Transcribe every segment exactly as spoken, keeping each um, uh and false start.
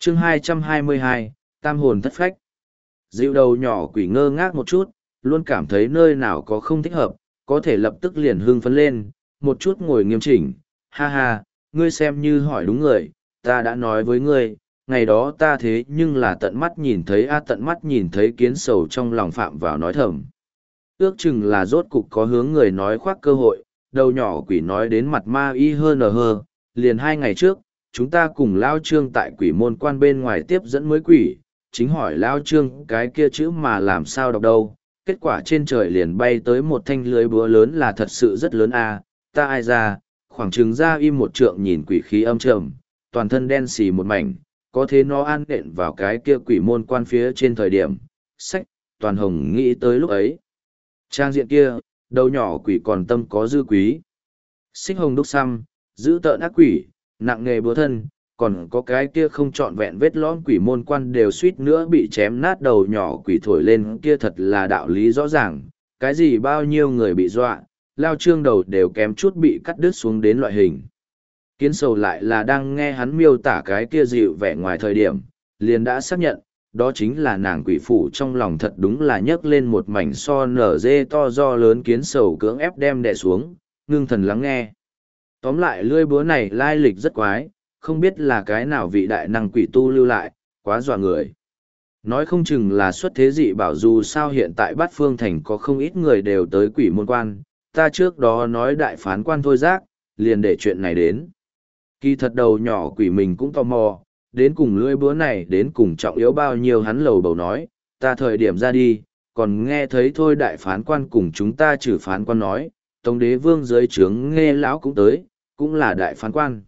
chương hai trăm hai mươi hai, tam hồn thất phách. Dịu đầu nhỏ quỷ ngơ ngác một chút, luôn cảm thấy nơi nào có không thích hợp, có thể lập tức liền hưng phấn lên, một chút ngồi nghiêm chỉnh. Ha ha, ngươi xem như hỏi đúng người, ta đã nói với ngươi, ngày đó ta thế nhưng là tận mắt nhìn thấy a tận mắt nhìn thấy kiến sầu trong lòng phạm vào nói thầm. Ước chừng là rốt cục có hướng người nói khoác cơ hội, đầu nhỏ quỷ nói đến mặt ma y hơn nở hơ, liền hai ngày trước, chúng ta cùng Lao Trương tại quỷ môn quan bên ngoài tiếp dẫn mới quỷ, chính hỏi Lao Trương cái kia chữ mà làm sao đọc đâu, kết quả trên trời liền bay tới một thanh lưới búa lớn là thật sự rất lớn a, ta ai ra, khoảng chừng ra im một trượng nhìn quỷ khí âm trầm, toàn thân đen xì một mảnh, có thế nó an nện vào cái kia quỷ môn quan phía trên thời điểm, sách, toàn hồng nghĩ tới lúc ấy. Trang diện kia, đầu nhỏ quỷ còn tâm có dư quý. Xích hồng đúc xăm, giữ tợn ác quỷ, nặng nghề búa thân, còn có cái kia không trọn vẹn vết lõm quỷ môn quan đều suýt nữa bị chém nát đầu nhỏ quỷ thổi lên kia thật là đạo lý rõ ràng, cái gì bao nhiêu người bị dọa, Lao Trương đầu đều kém chút bị cắt đứt xuống đến loại hình. Kiến sầu lại là đang nghe hắn miêu tả cái kia dịu vẻ ngoài thời điểm, liền đã xác nhận, đó chính là nàng quỷ phủ trong lòng thật đúng là nhấc lên một mảnh so nở dê to do lớn. Kiến sầu cưỡng ép đem đè xuống, ngưng thần lắng nghe. Tóm lại lưỡi búa này lai lịch rất quái, không biết là cái nào vị đại năng quỷ tu lưu lại, quá dọa người. Nói không chừng là xuất thế dị bảo, dù sao hiện tại Bát Phương Thành có không ít người đều tới quỷ môn quan, ta trước đó nói đại phán quan thôi giác, liền để chuyện này đến. Kỳ thật đầu nhỏ quỷ mình cũng tò mò, đến cùng lưỡi búa này đến cùng trọng yếu bao nhiêu, hắn lầu bầu nói, ta thời điểm ra đi, còn nghe thấy thôi đại phán quan cùng chúng ta trừ phán quan nói, Tống đế vương dưới trướng nghe lão cũng tới, cũng là đại phán quan.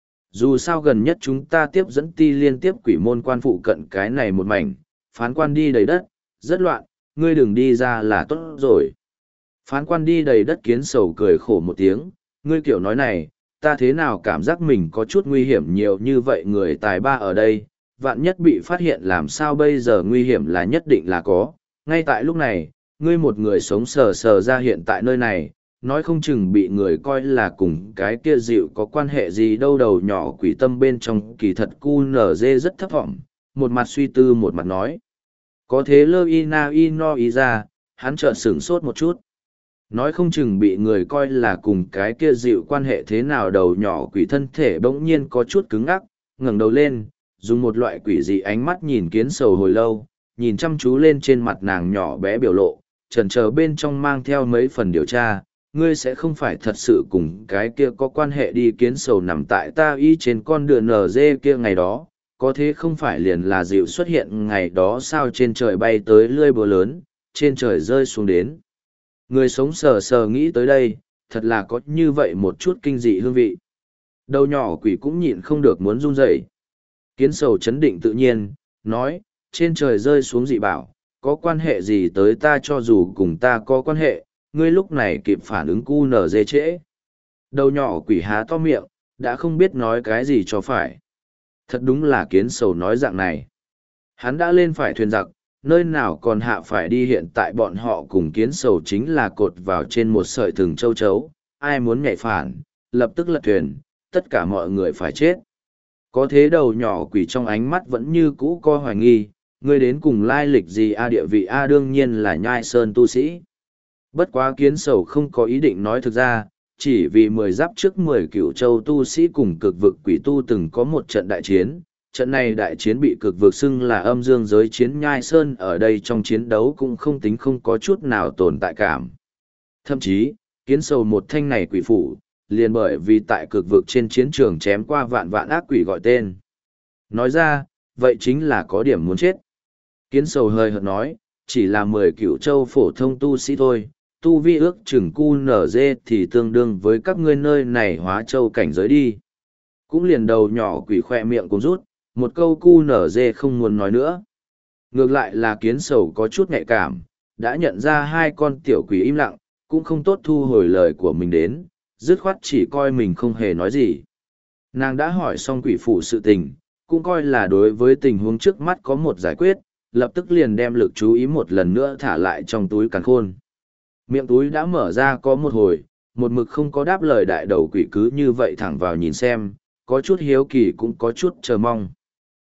Dù sao gần nhất chúng ta tiếp dẫn ti liên tiếp quỷ môn quan phụ cận cái này một mảnh, phán quan đi đầy đất, rất loạn, ngươi đừng đi ra là tốt rồi. Phán quan đi đầy đất. Kiến sầu cười khổ một tiếng, ngươi kiểu nói này, ta thế nào cảm giác mình có chút nguy hiểm nhiều như vậy người tài ba ở đây, vạn nhất bị phát hiện làm sao bây giờ. Nguy hiểm là nhất định là có, ngay tại lúc này, ngươi một người sống sờ sờ ra hiện tại nơi này, nói không chừng bị người coi là cùng cái kia dịu có quan hệ gì đâu. Đầu nhỏ quỷ tâm bên trong kỳ thật cu nở dê rất thấp vọng, một mặt suy tư một mặt nói. Có thế lơ y na y no y ra, hắn chợt sửng sốt một chút. Nói không chừng bị người coi là cùng cái kia dịu quan hệ thế nào. Đầu nhỏ quỷ thân thể bỗng nhiên có chút cứng ngắc, ngẩng đầu lên, dùng một loại quỷ dị ánh mắt nhìn kiến sầu hồi lâu, nhìn chăm chú lên trên mặt nàng nhỏ bé biểu lộ, chần chờ bên trong mang theo mấy phần điều tra. Ngươi sẽ không phải thật sự cùng cái kia có quan hệ đi. Kiến sầu nằm tại ta y trên con đường nở dê kia ngày đó, có thế không phải liền là dịu xuất hiện ngày đó sao? Trên trời bay tới lưỡi búa lớn, trên trời rơi xuống đến. Người sống sờ sờ nghĩ tới đây, thật là có như vậy một chút kinh dị hương vị. Đầu nhỏ quỷ cũng nhịn không được muốn run rẩy. Kiến sầu chấn định tự nhiên, nói, trên trời rơi xuống dị bảo, có quan hệ gì tới ta? Cho dù cùng ta có quan hệ, ngươi lúc này kịp phản ứng cu nở dê trễ. Đầu nhỏ quỷ há to miệng, đã không biết nói cái gì cho phải. Thật đúng là kiến sầu nói dạng này. Hắn đã lên phải thuyền giặc, nơi nào còn hạ phải đi. Hiện tại bọn họ cùng kiến sầu chính là cột vào trên một sợi thừng châu chấu, ai muốn nhảy phản, lập tức lật thuyền, tất cả mọi người phải chết. Có thế đầu nhỏ quỷ trong ánh mắt vẫn như cũ coi hoài nghi, ngươi đến cùng lai lịch gì a? Địa vị a? Đương nhiên là nhai sơn tu sĩ. Bất quá kiến sầu không có ý định nói thực ra, chỉ vì mười giáp trước mười cửu châu tu sĩ cùng cực vực quỷ tu từng có một trận đại chiến. Trận này đại chiến bị cực vực xưng là âm dương giới chiến. Nhai sơn ở đây trong chiến đấu cũng không tính không có chút nào tồn tại cảm. Thậm chí, kiến sầu một thanh này quỷ phủ, liền bởi vì tại cực vực trên chiến trường chém qua vạn vạn ác quỷ gọi tên. Nói ra, vậy chính là có điểm muốn chết. Kiến sầu hơi hợt nói, chỉ là mười cửu châu phổ thông tu sĩ thôi, tu vi ước chừng cu nở dê thì tương đương với các ngươi nơi này hóa châu cảnh giới đi. Cũng liền đầu nhỏ quỷ khoe miệng cũng rút, một câu cu nở dê không muốn nói nữa. Ngược lại là kiến sầu có chút nhạy cảm, đã nhận ra hai con tiểu quỷ im lặng, cũng không tốt thu hồi lời của mình đến, dứt khoát chỉ coi mình không hề nói gì. Nàng đã hỏi xong quỷ phủ sự tình, cũng coi là đối với tình huống trước mắt có một giải quyết, lập tức liền đem lực chú ý một lần nữa thả lại trong túi càn khôn. Miệng túi đã mở ra có một hồi, một mực không có đáp lời đại đầu quỷ cứ như vậy thẳng vào nhìn xem, có chút hiếu kỳ cũng có chút chờ mong.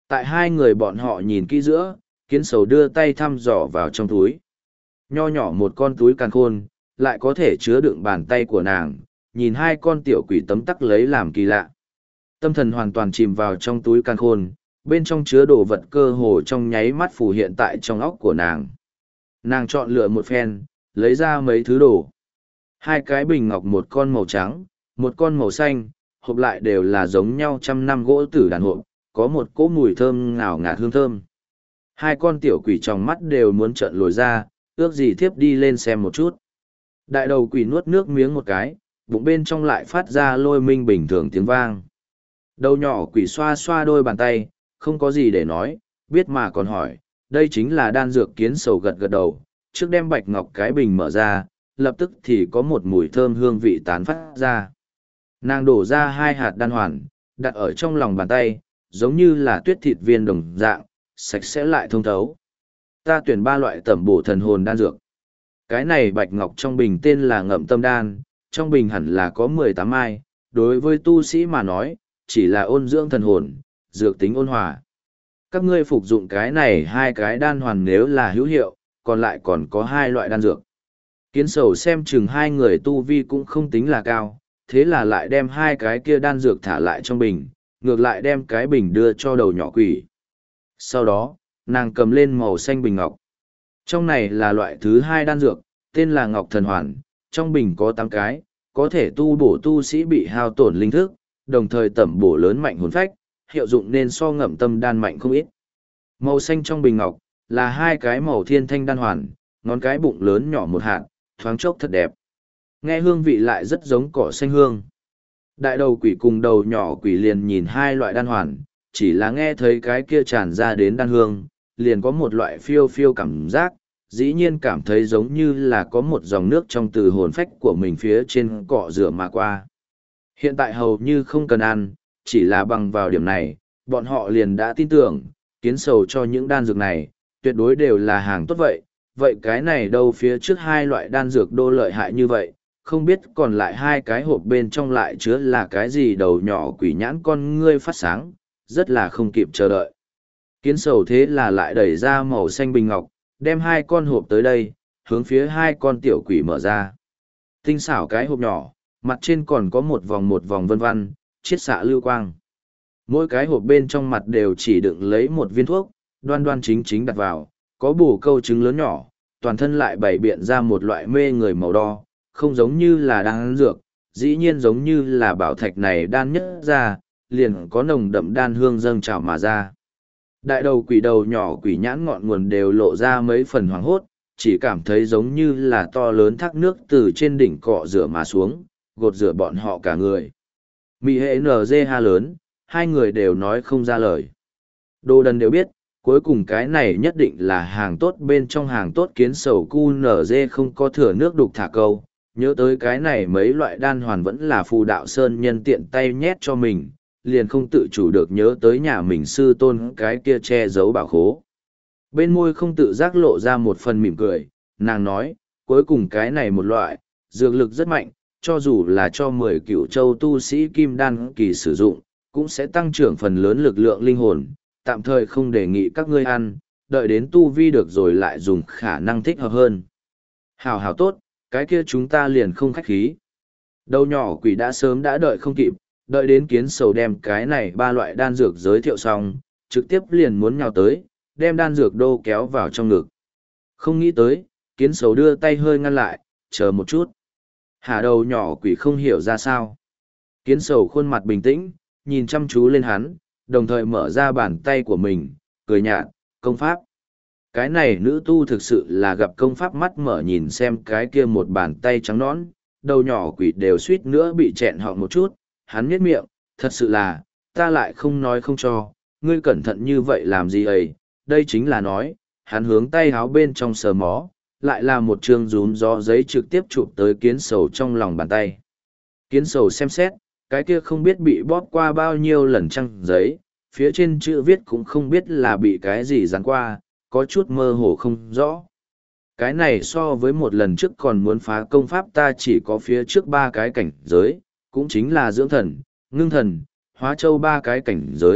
Tại hai người bọn họ nhìn kỹ giữa, kiến sầu đưa tay thăm dò vào trong túi. Nho nhỏ một con túi càn khôn, lại có thể chứa đựng bàn tay của nàng, nhìn hai con tiểu quỷ tấm tắc lấy làm kỳ lạ. Tâm thần hoàn toàn chìm vào trong túi càn khôn, bên trong chứa đồ vật cơ hồ trong nháy mắt phủ hiện tại trong óc của nàng. Nàng chọn lựa một phen, lấy ra mấy thứ đồ. Hai cái bình ngọc, một con màu trắng, một con màu xanh, hộp lại đều là giống nhau trăm năm gỗ tử đàn hộp, có một cỗ mùi thơm ngào ngạt hương thơm. Hai con tiểu quỷ trong mắt đều muốn trợn lồi ra, ước gì thiếp đi lên xem một chút. Đại đầu quỷ nuốt nước miếng một cái, bụng bên trong lại phát ra lôi minh bình thường tiếng vang. Đầu nhỏ quỷ xoa xoa đôi bàn tay, không có gì để nói, biết mà còn hỏi, đây chính là đan dược. Kiến sầu gật gật đầu, trước đem bạch ngọc cái bình mở ra, lập tức thì có một mùi thơm hương vị tán phát ra. Nàng đổ ra hai hạt đan hoàn, đặt ở trong lòng bàn tay, giống như là tuyết thịt viên đồng dạng, sạch sẽ lại thông thấu. Ta tuyển ba loại tẩm bổ thần hồn đan dược. Cái này bạch ngọc trong bình tên là ngậm tâm đan, trong bình hẳn là có mười tám mai, đối với tu sĩ mà nói, chỉ là ôn dưỡng thần hồn, dược tính ôn hòa. Các ngươi phục dụng cái này hai cái đan hoàn nếu là hữu hiệu, còn lại còn có hai loại đan dược. Kiến sầu xem chừng hai người tu vi cũng không tính là cao, thế là lại đem hai cái kia đan dược thả lại trong bình, ngược lại đem cái bình đưa cho đầu nhỏ quỷ. Sau đó, nàng cầm lên màu xanh bình ngọc. Trong này là loại thứ hai đan dược, tên là Ngọc Thần Hoàn, trong bình có tám cái, có thể tu bổ tu sĩ bị hao tổn linh thức, đồng thời tẩm bổ lớn mạnh hồn phách, hiệu dụng nên so ngậm tâm đan mạnh không ít. Màu xanh trong bình ngọc là hai cái màu thiên thanh đan hoàn, ngón cái bụng lớn nhỏ một hạt, thoáng chốc thật đẹp. Nghe hương vị lại rất giống cỏ xanh hương. Đại đầu quỷ cùng đầu nhỏ quỷ liền nhìn hai loại đan hoàn, chỉ là nghe thấy cái kia tràn ra đến đan hương, liền có một loại phiêu phiêu cảm giác, dĩ nhiên cảm thấy giống như là có một dòng nước trong từ hồn phách của mình phía trên cọ rửa mà qua. Hiện tại hầu như không cần ăn, chỉ là bằng vào điểm này, bọn họ liền đã tin tưởng, kiến sầu cho những đan dược này, tuyệt đối đều là hàng tốt vậy. Vậy cái này đâu phía trước hai loại đan dược đô lợi hại như vậy, không biết còn lại hai cái hộp bên trong lại chứa là cái gì. Đầu nhỏ quỷ nhãn con ngươi phát sáng, rất là không kịp chờ đợi. Kiến sầu thế là lại đẩy ra màu xanh bình ngọc, đem hai con hộp tới đây, hướng phía hai con tiểu quỷ mở ra. Tinh xảo cái hộp nhỏ, mặt trên còn có một vòng một vòng vân vân, chiết xạ lưu quang. Mỗi cái hộp bên trong mặt đều chỉ đựng lấy một viên thuốc, đoan đoan chính chính đặt vào, có bổ câu trứng lớn nhỏ, toàn thân lại bày biện ra một loại mê người màu đo, không giống như là đan dược, dĩ nhiên giống như là bảo thạch này đan nhất ra, liền có nồng đậm đan hương dâng trào mà ra. Đại đầu quỷ đầu nhỏ quỷ nhãn ngọn nguồn đều lộ ra mấy phần hoảng hốt, chỉ cảm thấy giống như là to lớn thác nước từ trên đỉnh cọ rửa mà xuống, gột rửa bọn họ cả người. Mị hệ en giê ha lớn, hai người đều nói không ra lời. Đồ đần đều biết, cuối cùng cái này nhất định là hàng tốt bên trong hàng tốt. Kiến sầu cu nở dê không có thừa nước đục thả câu, nhớ tới cái này mấy loại đan hoàn vẫn là phù đạo sơn nhân tiện tay nhét cho mình, liền không tự chủ được nhớ tới nhà mình sư tôn cái kia che giấu bảo khố. Bên môi không tự giác lộ ra một phần mỉm cười, nàng nói, cuối cùng cái này một loại, dược lực rất mạnh, cho dù là cho mười cựu châu tu sĩ kim đan kỳ sử dụng, cũng sẽ tăng trưởng phần lớn lực lượng linh hồn, tạm thời không đề nghị các ngươi ăn, đợi đến tu vi được rồi lại dùng khả năng thích hợp hơn. Hảo hảo tốt, cái kia chúng ta liền không khách khí. Đầu nhỏ quỷ đã sớm đã đợi không kịp, đợi đến kiến sầu đem cái này ba loại đan dược giới thiệu xong, trực tiếp liền muốn nhào tới, đem đan dược đô kéo vào trong ngực. Không nghĩ tới, kiến sầu đưa tay hơi ngăn lại, chờ một chút. Hà đầu nhỏ quỷ không hiểu ra sao. Kiến sầu khuôn mặt bình tĩnh, nhìn chăm chú lên hắn, đồng thời mở ra bàn tay của mình, cười nhạt, công pháp. Cái này nữ tu thực sự là gặp công pháp mắt mở nhìn xem cái kia một bàn tay trắng nõn, đầu nhỏ quỷ đều suýt nữa bị chẹn họng một chút, hắn nhếch miệng, thật sự là, ta lại không nói không cho, ngươi cẩn thận như vậy làm gì ấy, đây chính là nói, hắn hướng tay háo bên trong sờ mó, lại là một trường rúm gió giấy trực tiếp chụp tới kiến sầu trong lòng bàn tay. Kiến sầu xem xét, cái kia không biết bị bóp qua bao nhiêu lần trăng giấy, phía trên chữ viết cũng không biết là bị cái gì dán qua, có chút mơ hồ không rõ. Cái này so với một lần trước còn muốn phá công pháp ta chỉ có phía trước ba cái cảnh giới, cũng chính là dưỡng thần, ngưng thần, hóa châu ba cái cảnh giới,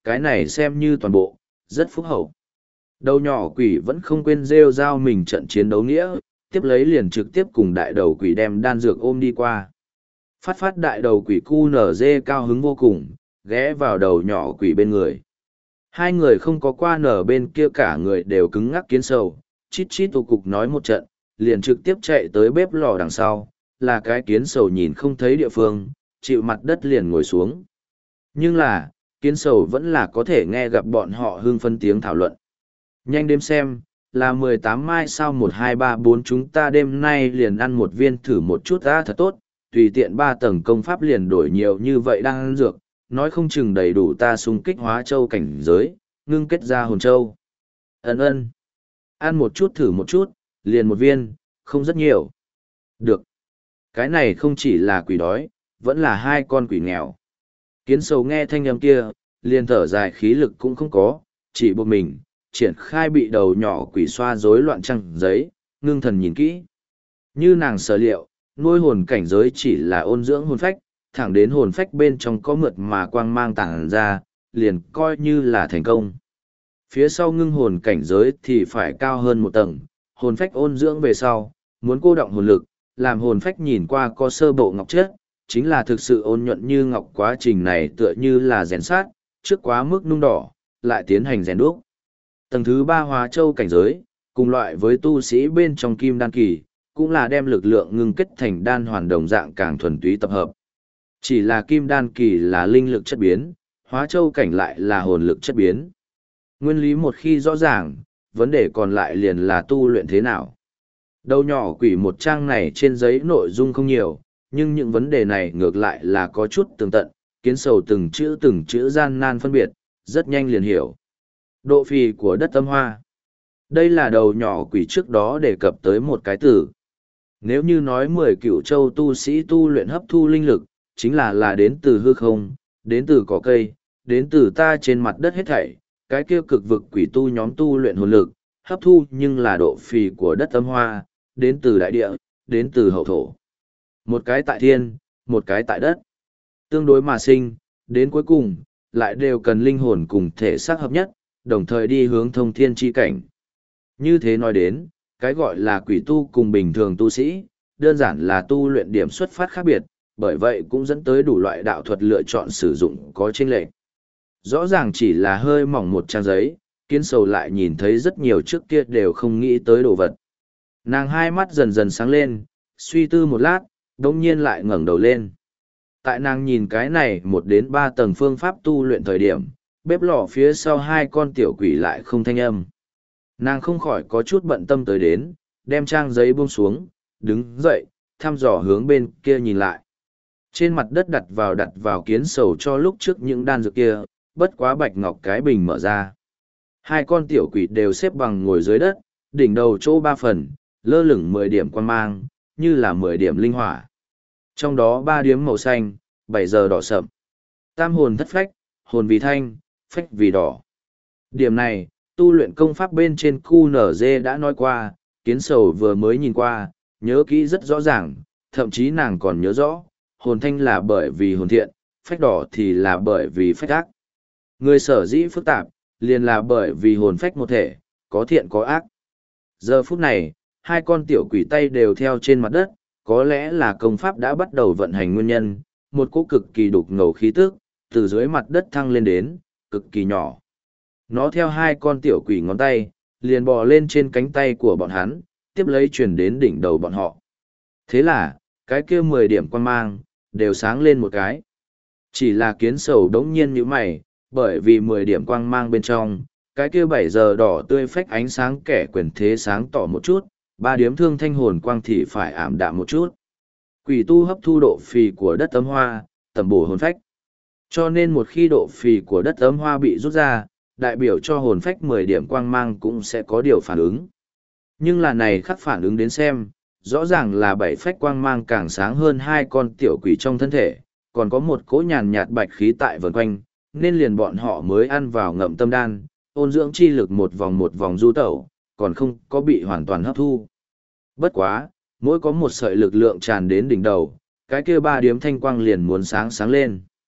cái này xem như toàn bộ, rất phúc hậu. Đầu nhỏ quỷ vẫn không quên rêu rao mình trận chiến đấu nghĩa, tiếp lấy liền trực tiếp cùng đại đầu quỷ đem đan dược ôm đi qua. Phát phát đại đầu quỷ cu nở dê cao hứng vô cùng, ghé vào đầu nhỏ quỷ bên người. Hai người không có qua nở bên kia cả người đều cứng ngắc kiến sầu, chít chít tụ cục nói một trận, liền trực tiếp chạy tới bếp lò đằng sau, là cái kiến sầu nhìn không thấy địa phương, chịu mặt đất liền ngồi xuống. Nhưng là, kiến sầu vẫn là có thể nghe gặp bọn họ hưng phân tiếng thảo luận. Nhanh đếm xem, là mười tám mai sao một hai ba bốn chúng ta đêm nay liền ăn một viên thử một chút ra thật tốt, tùy tiện ba tầng công pháp liền đổi nhiều như vậy đang ăn dược, nói không chừng đầy đủ ta xung kích hóa châu cảnh giới, ngưng kết ra hồn châu. Ấn ơn. Ăn một chút thử một chút, liền một viên, không rất nhiều. Được. Cái này không chỉ là quỷ đói, vẫn là hai con quỷ nghèo. Kiến sầu nghe thanh âm kia, liền thở dài khí lực cũng không có, chỉ buộc mình, triển khai bị đầu nhỏ quỷ xoa rối loạn trăng giấy, ngưng thần nhìn kỹ. Như nàng sở liệu, nuôi hồn cảnh giới chỉ là ôn dưỡng hồn phách, thẳng đến hồn phách bên trong có mượt mà quang mang tàng ra, liền coi như là thành công. Phía sau ngưng hồn cảnh giới thì phải cao hơn một tầng, hồn phách ôn dưỡng về sau, muốn cô động hồn lực, làm hồn phách nhìn qua có sơ bộ ngọc chất, chính là thực sự ôn nhuận như ngọc. Quá trình này tựa như là rèn sát, trước quá mức nung đỏ, lại tiến hành rèn đúc. Tầng thứ ba hóa châu cảnh giới, cùng loại với tu sĩ bên trong kim đan kỳ, cũng là đem lực lượng ngưng kết thành đan hoàn đồng dạng càng thuần túy tập hợp. Chỉ là kim đan kỳ là linh lực chất biến, hóa châu cảnh lại là hồn lực chất biến. Nguyên lý một khi rõ ràng, vấn đề còn lại liền là tu luyện thế nào. Đầu nhỏ quỷ một trang này trên giấy nội dung không nhiều, nhưng những vấn đề này ngược lại là có chút tường tận, kiến sầu từng chữ từng chữ gian nan phân biệt, rất nhanh liền hiểu. Độ phì của đất âm hoa. Đây là đầu nhỏ quỷ trước đó đề cập tới một cái từ. Nếu như nói mười cửu châu tu sĩ tu luyện hấp thu linh lực, chính là là đến từ hư không, đến từ cỏ cây, đến từ ta trên mặt đất hết thảy, cái kia cực vực quỷ tu nhóm tu luyện hồn lực, hấp thu nhưng là độ phì của đất âm hoa, đến từ đại địa, đến từ hậu thổ. Một cái tại thiên, một cái tại đất. Tương đối mà sinh, đến cuối cùng, lại đều cần linh hồn cùng thể xác hợp nhất, đồng thời đi hướng thông thiên chi cảnh. Như thế nói đến, cái gọi là quỷ tu cùng bình thường tu sĩ, đơn giản là tu luyện điểm xuất phát khác biệt, bởi vậy cũng dẫn tới đủ loại đạo thuật lựa chọn sử dụng có chênh lệch. Rõ ràng chỉ là hơi mỏng một trang giấy, kiến sầu lại nhìn thấy rất nhiều trước kia đều không nghĩ tới đồ vật. Nàng hai mắt dần dần sáng lên, suy tư một lát, đồng nhiên lại ngẩng đầu lên. Tại nàng nhìn cái này một đến ba tầng phương pháp tu luyện thời điểm, bếp lò phía sau hai con tiểu quỷ lại không thanh âm. Nàng không khỏi có chút bận tâm tới đến, đem trang giấy buông xuống, đứng dậy, thăm dò hướng bên kia nhìn lại. Trên mặt đất đặt vào đặt vào kiến sầu cho lúc trước những đan dược kia, bất quá bạch ngọc cái bình mở ra. Hai con tiểu quỷ đều xếp bằng ngồi dưới đất, đỉnh đầu chỗ ba phần, lơ lửng mười điểm quan mang, như là mười điểm linh hỏa. Trong đó ba điếm màu xanh, bảy giờ đỏ sậm. Tam hồn thất phách, hồn vì thanh, phách vì đỏ. Điểm này, tu luyện công pháp bên trên Q N Z đã nói qua, kiến sầu vừa mới nhìn qua, nhớ kỹ rất rõ ràng, thậm chí nàng còn nhớ rõ, hồn thanh là bởi vì hồn thiện, phách đỏ thì là bởi vì phách ác. Người sở dĩ phức tạp, liền là bởi vì hồn phách một thể, có thiện có ác. Giờ phút này, hai con tiểu quỷ tay đều theo trên mặt đất, có lẽ là công pháp đã bắt đầu vận hành nguyên nhân, một cỗ cực kỳ đục ngầu khí tức, từ dưới mặt đất thăng lên đến, cực kỳ nhỏ. Nó theo hai con tiểu quỷ ngón tay, liền bò lên trên cánh tay của bọn hắn, tiếp lấy truyền đến đỉnh đầu bọn họ. Thế là, cái kia mười điểm quan mang, đều sáng lên một cái. Chỉ là kiến sầu đống nhiên như mày, bởi vì mười điểm quang mang bên trong, cái kia bảy giờ đỏ tươi phách ánh sáng kẻ quyền thế sáng tỏ một chút, ba điếm thương thanh hồn quang thì phải ảm đạm một chút. Quỷ tu hấp thu độ phì của đất ấm hoa, tầm bổ hồn phách. Cho nên một khi độ phì của đất ấm hoa bị rút ra, đại biểu cho hồn phách mười điểm quang mang cũng sẽ có điều phản ứng. Nhưng là này khắc phản ứng đến xem, rõ ràng là bảy phách quang mang càng sáng hơn hai con tiểu quỷ trong thân thể, còn có một cỗ nhàn nhạt bạch khí tại vần quanh, nên liền bọn họ mới ăn vào ngậm tâm đan, ôn dưỡng chi lực một vòng một vòng du tẩu, còn không có bị hoàn toàn hấp thu. Bất quá, mỗi có một sợi lực lượng tràn đến đỉnh đầu, cái kia ba điếm thanh quang liền muốn sáng sáng lên.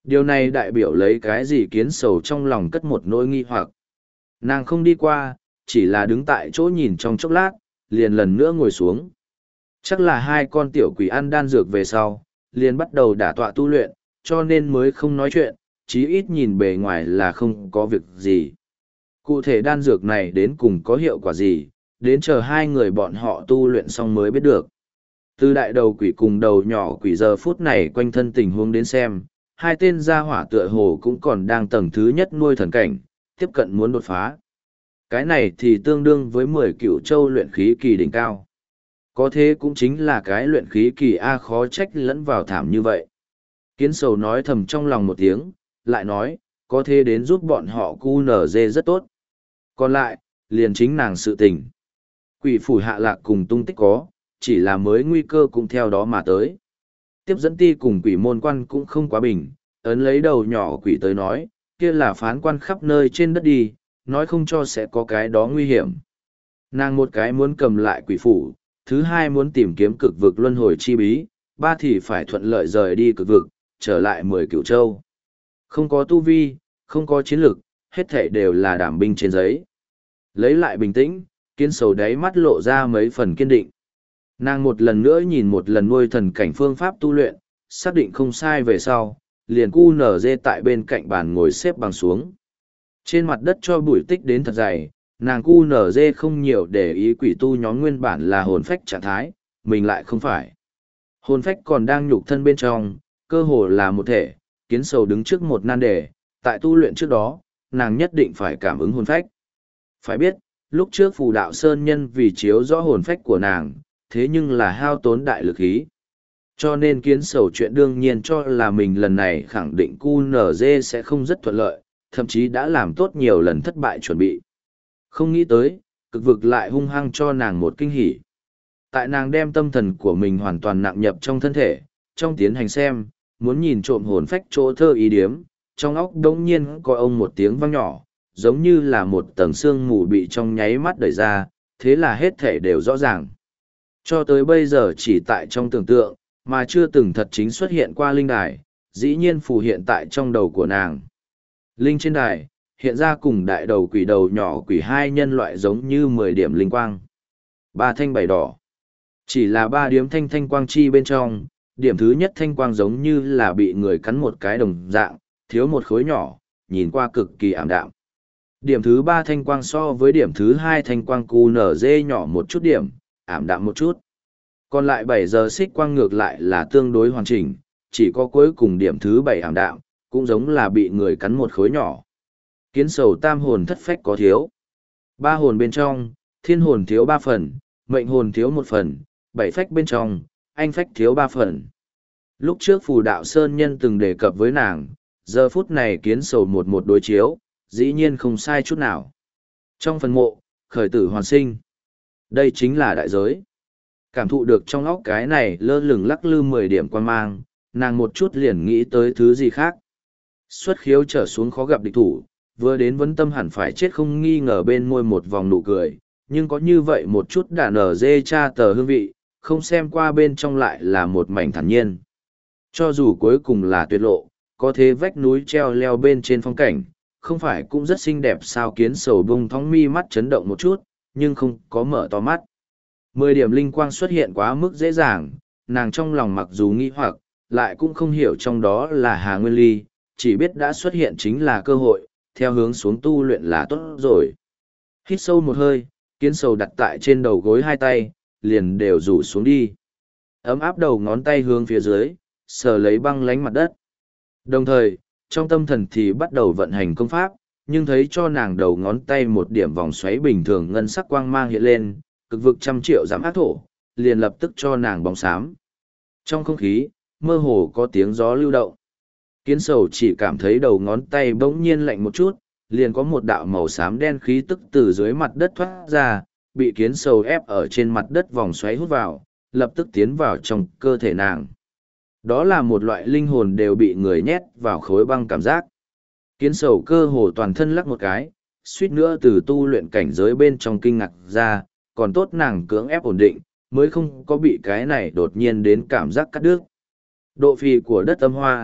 Điều này đại biểu lấy cái gì kiến sầu trong lòng cất một nỗi nghi hoặc. Nàng không đi qua, chỉ là đứng tại chỗ nhìn trong chốc lát, liền lần nữa ngồi xuống. Chắc là hai con tiểu quỷ ăn đan dược về sau, liền bắt đầu đả tọa tu luyện, cho nên mới không nói chuyện, chí ít nhìn bề ngoài là không có việc gì. Cụ thể đan dược này đến cùng có hiệu quả gì, đến chờ hai người bọn họ tu luyện xong mới biết được. Từ đại đầu quỷ cùng đầu nhỏ quỷ giờ phút này quanh thân tình huống đến xem, hai tên gia hỏa tựa hồ cũng còn đang tầng thứ nhất nuôi thần cảnh, tiếp cận muốn đột phá. Cái này thì tương đương với mười cựu châu luyện khí kỳ đỉnh cao. Có thế cũng chính là cái luyện khí kỳ A khó trách lẫn vào thảm như vậy. Kiến sầu nói thầm trong lòng một tiếng, lại nói, có thế đến giúp bọn họ cu nở dê rất tốt. Còn lại, liền chính nàng sự tình. Quỷ phủ hạ lạc cùng tung tích có, chỉ là mới nguy cơ cũng theo đó mà tới. Tiếp dẫn ti cùng quỷ môn quan cũng không quá bình, ấn lấy đầu nhỏ quỷ tới nói, kia là phán quan khắp nơi trên đất đi, nói không cho sẽ có cái đó nguy hiểm. Nàng một cái muốn cầm lại quỷ phủ, thứ hai muốn tìm kiếm cực vực luân hồi chi bí, ba thì phải thuận lợi rời đi cực vực, trở lại mười cửu châu. Không có tu vi, không có chiến lực, hết thảy đều là đảm binh trên giấy. Lấy lại bình tĩnh, kiến sầu đáy mắt lộ ra mấy phần kiên định. Nàng một lần nữa nhìn một lần nuôi thần cảnh phương pháp tu luyện, xác định không sai về sau, liền cu nở dê tại bên cạnh bàn ngồi xếp bằng xuống. Trên mặt đất cho bụi tích đến thật dày, nàng cu nở dê không nhiều để ý quỷ tu nhóm nguyên bản là hồn phách trạng thái, mình lại không phải. Hồn phách còn đang nhục thân bên trong, cơ hồ là một thể, kiến sầu đứng trước một nan đề, tại tu luyện trước đó, nàng nhất định phải cảm ứng hồn phách. Phải biết, lúc trước phù đạo sơn nhân vì chiếu rõ hồn phách của nàng, thế nhưng là hao tốn đại lực khí. Cho nên kiến sầu chuyện đương nhiên cho là mình lần này khẳng định cu nở dê sẽ không rất thuận lợi, thậm chí đã làm tốt nhiều lần thất bại chuẩn bị. Không nghĩ tới, cực vực lại hung hăng cho nàng một kinh hỉ. Tại nàng đem tâm thần của mình hoàn toàn nặng nhập trong thân thể, trong tiến hành xem, muốn nhìn trộm hồn phách chỗ thơ ý điếm, trong óc đống nhiên có ông một tiếng vang nhỏ, giống như là một tầng sương mù bị trong nháy mắt đẩy ra, thế là hết thể đều rõ ràng. Cho tới bây giờ chỉ tại trong tưởng tượng, mà chưa từng thật chính xuất hiện qua linh đài, dĩ nhiên phù hiện tại trong đầu của nàng. Linh trên đài, hiện ra cùng đại đầu quỷ đầu nhỏ quỷ hai nhân loại giống như mười điểm linh quang. Ba thanh bảy đỏ. Chỉ là ba điếm thanh thanh quang chi bên trong, điểm thứ nhất thanh quang giống như là bị người cắn một cái đồng dạng, thiếu một khối nhỏ, nhìn qua cực kỳ ảm đạm. Điểm thứ ba thanh quang so với điểm thứ hai thanh quang cu nở dê nhỏ một chút điểm, ảm đạm một chút. Còn lại bảy giờ xích quang ngược lại là tương đối hoàn chỉnh, chỉ có cuối cùng điểm thứ bảy ảm đạm, cũng giống là bị người cắn một khối nhỏ. Kiến sầu tam hồn thất phách có thiếu. Ba hồn bên trong, thiên hồn thiếu ba phần, mệnh hồn thiếu một phần, bảy phách bên trong, anh phách thiếu ba phần. Lúc trước phù đạo sơn nhân từng đề cập với nàng, giờ phút này kiến sầu một một đối chiếu, dĩ nhiên không sai chút nào. Trong phần mộ, khởi tử hoàn sinh. Đây chính là đại giới. Cảm thụ được trong óc cái này lơ lửng lắc lư mười điểm quan mang, nàng một chút liền nghĩ tới thứ gì khác. Xuất khiếu trở xuống khó gặp địch thủ, vừa đến vấn tâm hẳn phải chết không nghi ngờ bên môi một vòng nụ cười, nhưng có như vậy một chút đả nở dê cha tờ hương vị, không xem qua bên trong lại là một mảnh thản nhiên. Cho dù cuối cùng là tuyệt lộ, có thế vách núi treo leo bên trên phong cảnh, không phải cũng rất xinh đẹp sao kiến sầu bông thóng mi mắt chấn động một chút, nhưng không có mở to mắt. Mười điểm linh quang xuất hiện quá mức dễ dàng, nàng trong lòng mặc dù nghi hoặc, lại cũng không hiểu trong đó là Hà Nguyên Ly, chỉ biết đã xuất hiện chính là cơ hội, theo hướng xuống tu luyện là tốt rồi. Hít sâu một hơi, kiến sầu đặt tại trên đầu gối hai tay, liền đều rủ xuống đi. Ấm áp đầu ngón tay hướng phía dưới, sờ lấy băng lánh mặt đất. Đồng thời, trong tâm thần thì bắt đầu vận hành công pháp, nhưng thấy cho nàng đầu ngón tay một điểm vòng xoáy bình thường ngân sắc quang mang hiện lên, cực vực trăm triệu giảm ác thổ, liền lập tức cho nàng bóng xám. Trong không khí, mơ hồ có tiếng gió lưu động. Kiến sầu chỉ cảm thấy đầu ngón tay bỗng nhiên lạnh một chút, liền có một đạo màu xám đen khí tức từ dưới mặt đất thoát ra, bị kiến sầu ép ở trên mặt đất vòng xoáy hút vào, lập tức tiến vào trong cơ thể nàng. Đó là một loại linh hồn đều bị người nhét vào khối băng cảm giác. Kiến sầu cơ hồ toàn thân lắc một cái, suýt nữa từ tu luyện cảnh giới bên trong kinh ngạc ra, còn tốt nàng cưỡng ép ổn định, mới không có bị cái này đột nhiên đến cảm giác cắt đứt. Độ phì của đất âm hoa,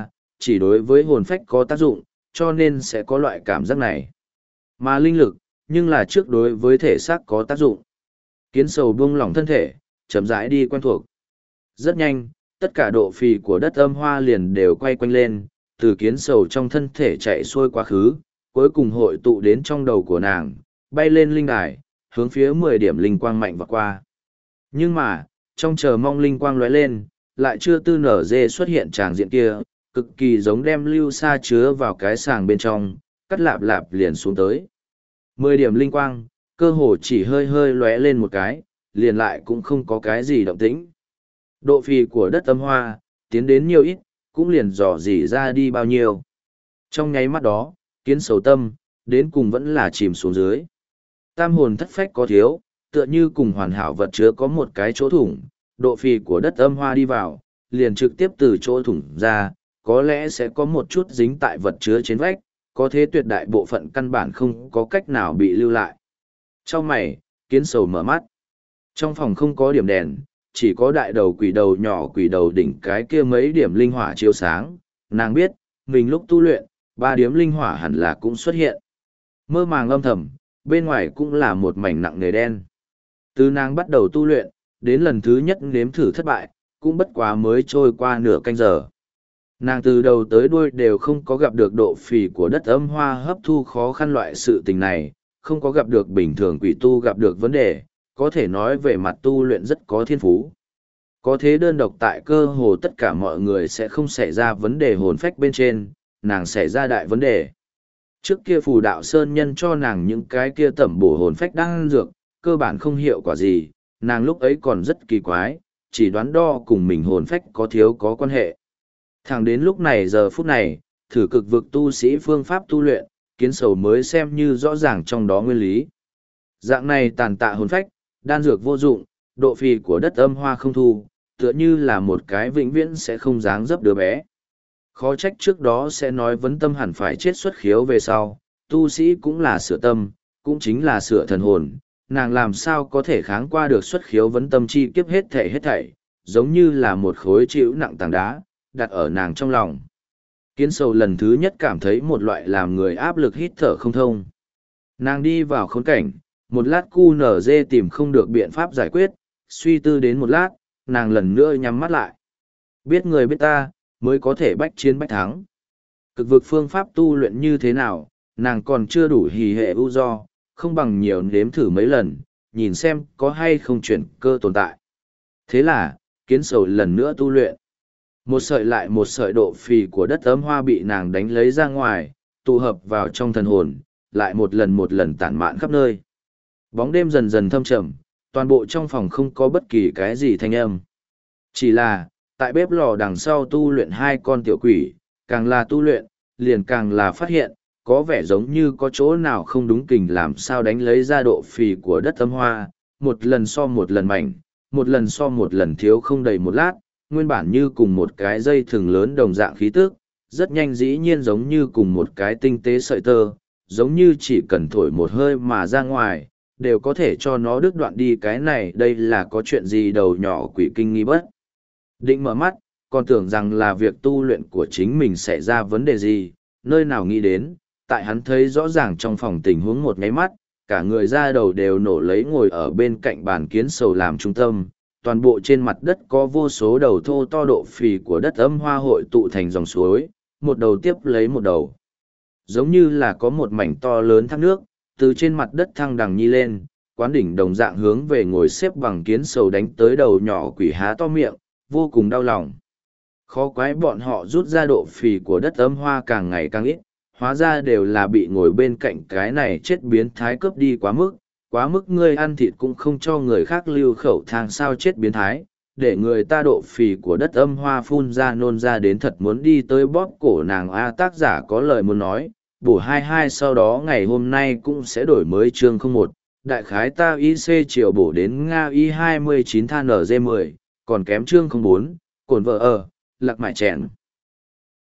chỉ đối với hồn phách có tác dụng, cho nên sẽ có loại cảm giác này. Mà linh lực, nhưng là trước đối với thể xác có tác dụng. Kiến sầu buông lỏng thân thể, chậm rãi đi quen thuộc. Rất nhanh, tất cả độ phì của đất âm hoa liền đều quay quanh lên, từ kiến sầu trong thân thể chạy xuôi quá khứ, cuối cùng hội tụ đến trong đầu của nàng, bay lên linh đài, hướng phía mười điểm linh quang mạnh và qua. Nhưng mà, trong chờ mong linh quang lóe lên, lại chưa tư nở dê xuất hiện tràng diện kia, cực kỳ giống đem lưu sa chứa vào cái sàng bên trong, cắt lạp lạp liền xuống tới. Mười điểm linh quang, cơ hồ chỉ hơi hơi lóe lên một cái, liền lại cũng không có cái gì động tĩnh. Độ phì của đất âm hoa, tiến đến nhiều ít, cũng liền dò dỉ ra đi bao nhiêu. Trong nháy mắt đó, kiến sầu tâm, đến cùng vẫn là chìm xuống dưới. Tam hồn thất phách có thiếu, tựa như cùng hoàn hảo vật chứa có một cái chỗ thủng, độ phì của đất âm hoa đi vào, liền trực tiếp từ chỗ thủng ra, có lẽ sẽ có một chút dính tại vật chứa trên vách, có thế tuyệt đại bộ phận căn bản không có cách nào bị lưu lại. Trong mày, kiến sầu mở mắt. Trong phòng không có điểm đèn, chỉ có đại đầu quỷ đầu nhỏ quỷ đầu đỉnh cái kia mấy điểm linh hỏa chiếu sáng. Nàng biết, mình lúc tu luyện, ba điểm linh hỏa hẳn là cũng xuất hiện. Mơ màng âm thầm, bên ngoài cũng là một mảnh nặng nề đen. Từ nàng bắt đầu tu luyện, đến lần thứ nhất nếm thử thất bại, cũng bất quá mới trôi qua nửa canh giờ. Nàng từ đầu tới đuôi đều không có gặp được độ phì của đất âm hoa hấp thu khó khăn loại sự tình này, không có gặp được bình thường quỷ tu gặp được vấn đề, có thể nói về mặt tu luyện rất có thiên phú. Có thế đơn độc tại cơ hồ tất cả mọi người sẽ không xảy ra vấn đề hồn phách bên trên, nàng xảy ra đại vấn đề. Trước kia phù đạo sơn nhân cho nàng những cái kia tẩm bổ hồn phách đang dược, cơ bản không hiệu quả gì, nàng lúc ấy còn rất kỳ quái, chỉ đoán đo cùng mình hồn phách có thiếu có quan hệ. Thẳng đến lúc này giờ phút này, thử cực vực tu sĩ phương pháp tu luyện, kiến sầu mới xem như rõ ràng trong đó nguyên lý. Dạng này tàn tạ hồn phách, đan dược vô dụng, độ phì của đất âm hoa không thu, tựa như là một cái vĩnh viễn sẽ không dáng dấp đứa bé. Khó trách trước đó sẽ nói vấn tâm hẳn phải chết xuất khiếu về sau, tu sĩ cũng là sửa tâm, cũng chính là sửa thần hồn, nàng làm sao có thể kháng qua được xuất khiếu vấn tâm chi kiếp hết thảy hết thảy, giống như là một khối chịu nặng tảng đá, đặt ở nàng trong lòng. Kiến sầu lần thứ nhất cảm thấy một loại làm người áp lực hít thở không thông. Nàng đi vào khốn cảnh, một lát cu nở dê tìm không được biện pháp giải quyết, suy tư đến một lát, nàng lần nữa nhắm mắt lại. Biết người biết ta, mới có thể bách chiến bách thắng. Cực vực phương pháp tu luyện như thế nào, nàng còn chưa đủ hì hệ ưu do, không bằng nhiều nếm thử mấy lần, nhìn xem có hay không chuyển cơ tồn tại. Thế là, kiến sầu lần nữa tu luyện. Một sợi lại một sợi độ phì của đất ấm hoa bị nàng đánh lấy ra ngoài, tụ hợp vào trong thần hồn, lại một lần một lần tản mạn khắp nơi. Bóng đêm dần dần thâm trầm, toàn bộ trong phòng không có bất kỳ cái gì thanh âm. Chỉ là, tại bếp lò đằng sau tu luyện hai con tiểu quỷ, càng là tu luyện, liền càng là phát hiện, có vẻ giống như có chỗ nào không đúng kình làm sao đánh lấy ra độ phì của đất ấm hoa, một lần so một lần mảnh, một lần so một lần thiếu không đầy một lát, nguyên bản như cùng một cái dây thừng lớn đồng dạng khí tức, rất nhanh dĩ nhiên giống như cùng một cái tinh tế sợi tơ, giống như chỉ cần thổi một hơi mà ra ngoài, đều có thể cho nó đứt đoạn đi. Cái này đây là có chuyện gì đầu nhỏ quỷ kinh nghi bất định mở mắt, còn tưởng rằng là việc tu luyện của chính mình xảy ra vấn đề gì, nơi nào nghĩ đến, tại hắn thấy rõ ràng trong phòng tình huống một ngáy mắt, cả người ra đầu đều nổ lấy ngồi ở bên cạnh bàn kiến sầu làm trung tâm, toàn bộ trên mặt đất có vô số đầu thô to độ phì của đất âm hoa hội tụ thành dòng suối, một đầu tiếp lấy một đầu. Giống như là có một mảnh to lớn thác nước, từ trên mặt đất thăng đằng nhi lên, quán đỉnh đồng dạng hướng về ngồi xếp bằng kiến sầu đánh tới đầu nhỏ quỷ há to miệng, vô cùng đau lòng. Khó quái bọn họ rút ra độ phì của đất âm hoa càng ngày càng ít, hóa ra đều là bị ngồi bên cạnh cái này chết biến thái cướp đi quá mức, quá mức ngươi ăn thịt cũng không cho người khác lưu khẩu thang sao chết biến thái, để người ta độ phì của đất âm hoa phun ra nôn ra đến thật muốn đi tới bóp cổ nàng. A tác giả có lời muốn nói, bổ hai hai sau đó ngày hôm nay cũng sẽ đổi mới chương không một, đại khái ta i c chiều bổ đến Nga i hai mươi chín than en giê mười, còn kém chương không bốn, cồn vợ ở, lạc mại chèn.